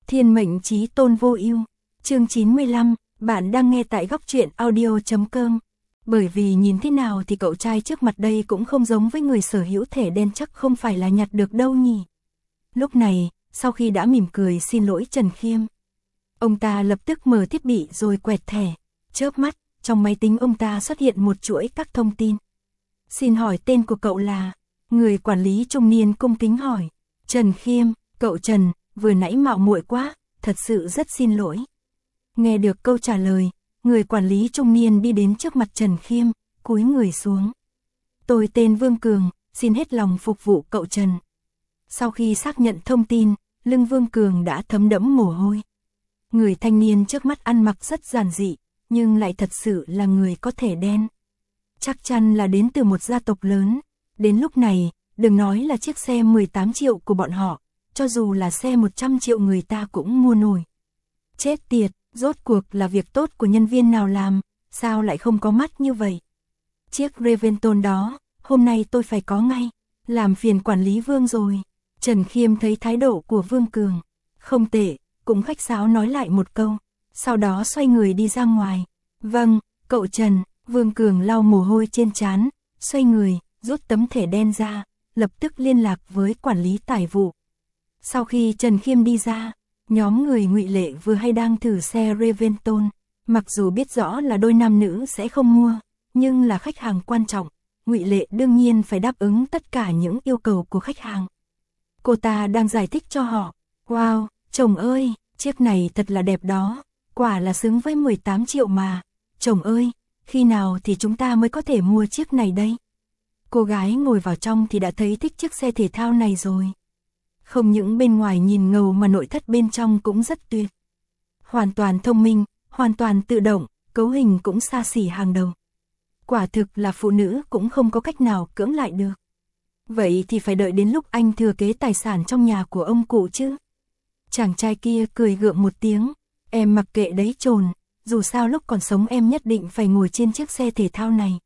Thiên mệnh chí tôn vô ưu. Chương 95, bạn đang nghe tại góc truyện audio.com. Bởi vì nhìn thế nào thì cậu trai trước mặt đây cũng không giống với người sở hữu thẻ đen, chắc không phải là nhặt được đâu nhỉ. Lúc này, sau khi đã mỉm cười xin lỗi Trần Khiêm, ông ta lập tức mở thiết bị rồi quẹt thẻ. Chớp mắt, trong máy tính ông ta xuất hiện một chuỗi các thông tin. Xin hỏi tên của cậu là? Người quản lý trung niên cung kính hỏi. Trần Khiêm, cậu Trần, vừa nãy mạo muội quá, thật sự rất xin lỗi. Nghe được câu trả lời, người quản lý trung niên đi đến trước mặt Trần Khiêm, cúi người xuống. Tôi tên Vương Cường, xin hết lòng phục vụ cậu Trần. Sau khi xác nhận thông tin, lưng Vương Cường đã thấm đẫm mồ hôi. Người thanh niên trước mắt ăn mặc rất giản dị, nhưng lại thật sự là người có thẻ đen. Chắc chắn là đến từ một gia tộc lớn. Đến lúc này, đừng nói là chiếc xe 18 triệu của bọn họ, cho dù là xe 100 triệu người ta cũng mua nổi. Chết tiệt, rốt cuộc là việc tốt của nhân viên nào làm, sao lại không có mắt như vậy? Chiếc Reventon đó, hôm nay tôi phải có ngay, làm phiền quản lý Vương rồi. Trần Khiêm thấy thái độ của Vương Cường không tệ, cũng khách sáo nói lại một câu, sau đó xoay người đi ra ngoài. Vâng, cậu Trần. Vương Cường lau mồ hôi trên trán, xoay người, rút tấm thẻ đen ra, lập tức liên lạc với quản lý tài vụ. Sau khi Trần Khiêm đi ra, nhóm người Ngụy Lệ vừa hay đang thử xe Reventon, mặc dù biết rõ là đôi nam nữ sẽ không mua, nhưng là khách hàng quan trọng, Ngụy Lệ đương nhiên phải đáp ứng tất cả những yêu cầu của khách hàng. Cô ta đang giải thích cho họ, wow, chồng ơi, chiếc này thật là đẹp đó, quả là xứng với 18 triệu mà, chồng ơi, khi nào thì chúng ta mới có thể mua chiếc này đây? Cô gái ngồi vào trong thì đã thấy thích chiếc xe thể thao này rồi. Không những bên ngoài nhìn ngầu mà nội thất bên trong cũng rất tuyệt. Hoàn toàn thông minh, hoàn toàn tự động, cấu hình cũng xa xỉ hàng đầu. Quả thực là phụ nữ cũng không có cách nào cưỡng lại được. Vậy thì phải đợi đến lúc anh thừa kế tài sản trong nhà của ông cụ chứ. Chàng trai kia cười gượng một tiếng, em mặc kệ đấy trồn, dù sao lúc còn sống em nhất định phải ngồi trên chiếc xe thể thao này.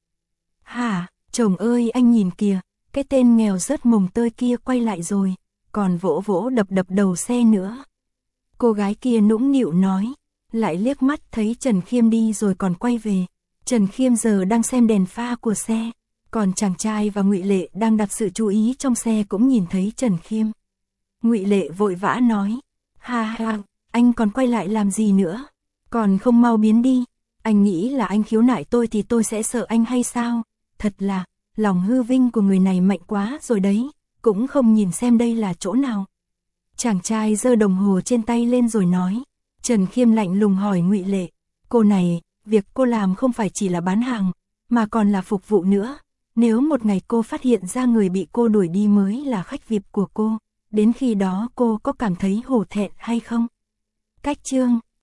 Hả, chồng ơi anh nhìn kìa, cái tên nghèo rớt mồng tơi kia quay lại rồi, còn vỗ vỗ đập đập đầu xe nữa. Cô gái kia nũng nịu nói, lại liếc mắt thấy Trần Khiêm đi rồi còn quay về. Trần Khiêm giờ đang xem đèn pha của xe, còn chàng trai và Ngụy Lệ đang đặt sự chú ý trong xe cũng nhìn thấy Trần Khiêm. Ngụy Lệ vội vã nói, ha ha, anh còn quay lại làm gì nữa? Còn không mau biến đi, anh nghĩ là anh khiếu nại tôi thì tôi sẽ sợ anh hay sao? Thật là, lòng hư vinh của người này mạnh quá rồi đấy, cũng không nhìn xem đây là chỗ nào. Chàng trai giơ đồng hồ trên tay lên rồi nói. Trần Khiêm lạnh lùng hỏi Ngụy Lệ, cô này, việc cô làm không phải chỉ là bán hàng, mà còn là phục vụ nữa. Nếu một ngày cô phát hiện ra người bị cô đuổi đi mới là khách VIP của cô, đến khi đó cô có cảm thấy hổ thẹn hay không? Cách chương